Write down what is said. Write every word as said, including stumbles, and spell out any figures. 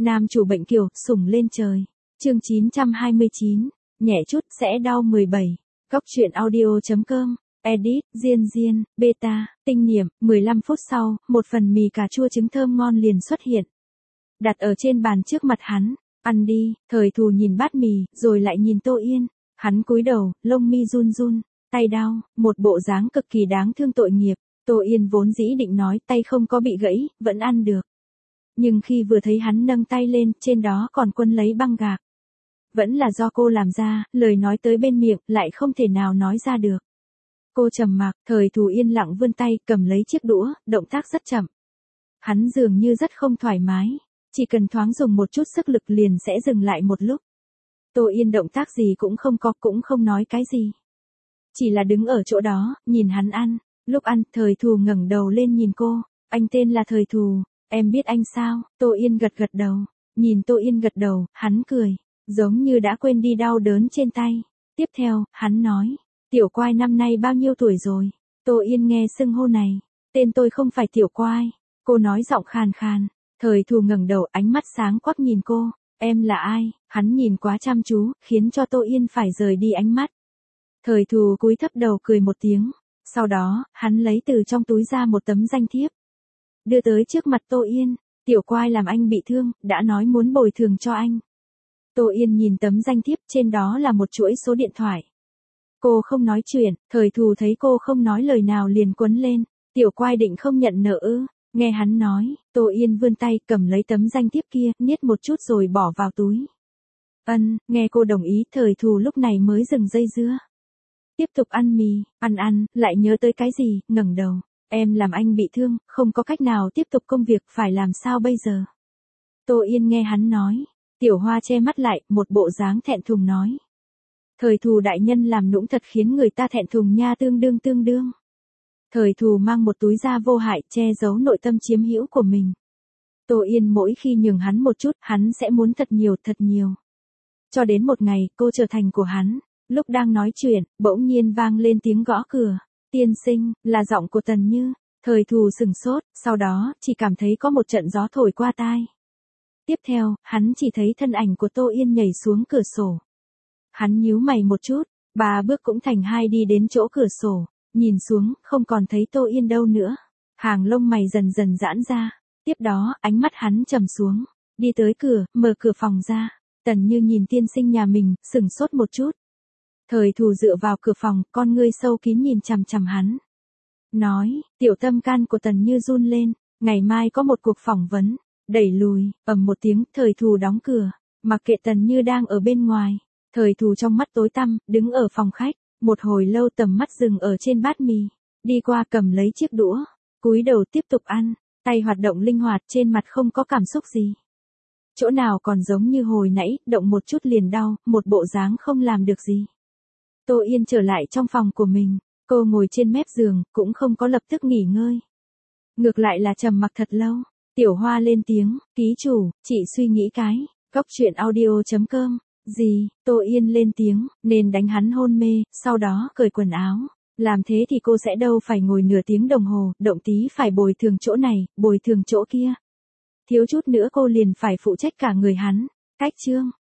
Nam chủ bệnh kiều, sủng lên trời. Chương chín trăm hai mươi chín, nhẹ chút sẽ đau mười bảy. Góc truyện audio.com, edit, Diên Diên, beta, tinh niệm, mười lăm phút sau, một phần mì cà chua trứng thơm ngon liền xuất hiện. Đặt ở trên bàn trước mặt hắn, ăn đi, Thời Thù nhìn bát mì, rồi lại nhìn Tô Yên. Hắn cúi đầu, lông mi run run, tay đau, một bộ dáng cực kỳ đáng thương tội nghiệp. Tô Yên vốn dĩ định nói tay không có bị gãy, vẫn ăn được. Nhưng khi vừa thấy hắn nâng tay lên, trên đó còn quấn lấy băng gạc. Vẫn là do cô làm ra, lời nói tới bên miệng, lại không thể nào nói ra được. Cô trầm mặc, Thời Thù yên lặng vươn tay, cầm lấy chiếc đũa, động tác rất chậm. Hắn dường như rất không thoải mái, chỉ cần thoáng dùng một chút sức lực liền sẽ dừng lại một lúc. Tô Yên động tác gì cũng không có, cũng không nói cái gì. Chỉ là đứng ở chỗ đó, nhìn hắn ăn. Lúc ăn, Thời Thù ngẩng đầu lên nhìn cô. Anh tên là Thời Thù, em biết anh sao? Tô Yên gật gật đầu. Nhìn Tô Yên gật đầu, hắn cười, giống như đã quên đi đau đớn trên tay. Tiếp theo, hắn nói, Tiểu Quai năm nay bao nhiêu tuổi rồi? Tô Yên nghe xưng hô này, tên tôi không phải Tiểu Quai. Cô nói giọng khàn khàn. Thời Thù ngẩng đầu, ánh mắt sáng quắc nhìn cô. Em là ai? Hắn nhìn quá chăm chú, khiến cho Tô Yên phải rời đi ánh mắt. Thời Thù cúi thấp đầu cười một tiếng. Sau đó, hắn lấy từ trong túi ra một tấm danh thiếp. Đưa tới trước mặt Tô Yên. Tiểu Quai làm anh bị thương, đã nói muốn bồi thường cho anh. Tô Yên nhìn tấm danh thiếp, trên đó là một chuỗi số điện thoại. Cô không nói chuyện, Thời Thù thấy cô không nói lời nào liền quấn lên. Tiểu Quai định không nhận nợ ư? Nghe hắn nói, Tô Yên vươn tay cầm lấy tấm danh thiếp kia, niết một chút rồi bỏ vào túi. Ân, nghe cô đồng ý, Thời Thù lúc này mới dừng dây dưa. Tiếp tục ăn mì, ăn ăn, lại nhớ tới cái gì, ngẩng đầu. Em làm anh bị thương, không có cách nào tiếp tục công việc, phải làm sao bây giờ? Tô Yên nghe hắn nói. Tiểu Hoa che mắt lại, một bộ dáng thẹn thùng nói. Thời Thù đại nhân làm nũng thật khiến người ta thẹn thùng nha, tương đương tương đương. Thời Thù mang một túi da vô hại, che giấu nội tâm chiếm hữu của mình. Tô Yên mỗi khi nhường hắn một chút, hắn sẽ muốn thật nhiều, thật nhiều. Cho đến một ngày, cô trở thành của hắn. Lúc đang nói chuyện, bỗng nhiên vang lên tiếng gõ cửa. Tiên sinh, là giọng của Tần Như. Thời Thù sừng sốt, sau đó, chỉ cảm thấy có một trận gió thổi qua tai. Tiếp theo, hắn chỉ thấy thân ảnh của Tô Yên nhảy xuống cửa sổ. Hắn nhíu mày một chút, ba bước cũng thành hai đi đến chỗ cửa sổ. Nhìn xuống, không còn thấy Tô Yên đâu nữa. Hàng lông mày dần dần giãn ra. Tiếp đó, ánh mắt hắn trầm xuống. Đi tới cửa, mở cửa phòng ra. Tần Như nhìn tiên sinh nhà mình, sừng sốt một chút. Thời Thù dựa vào cửa phòng, con ngươi sâu kín nhìn chằm chằm hắn. Nói, tiểu tâm can của Tần Như run lên. Ngày mai có một cuộc phỏng vấn. Đẩy lùi, ầm một tiếng, Thời Thù đóng cửa. Mặc kệ Tần Như đang ở bên ngoài. Thời Thù trong mắt tối tăm, đứng ở phòng khách. Một hồi lâu tầm mắt dừng ở trên bát mì. Đi qua cầm lấy chiếc đũa. Cúi đầu tiếp tục ăn. Tay hoạt động linh hoạt, trên mặt không có cảm xúc gì. Chỗ nào còn giống như hồi nãy, động một chút liền đau, một bộ dáng không làm được gì. Tô Yên trở lại trong phòng của mình. Cô ngồi trên mép giường, cũng không có lập tức nghỉ ngơi. Ngược lại là trầm mặc thật lâu. Tiểu Hoa lên tiếng, ký chủ, chị suy nghĩ cái. Góc truyện audio.com. Gì? Tô Yên lên tiếng, nên đánh hắn hôn mê, sau đó cởi quần áo. Làm thế thì cô sẽ đâu phải ngồi nửa tiếng đồng hồ, động tí phải bồi thường chỗ này, bồi thường chỗ kia. Thiếu chút nữa cô liền phải phụ trách cả người hắn. Cách chương.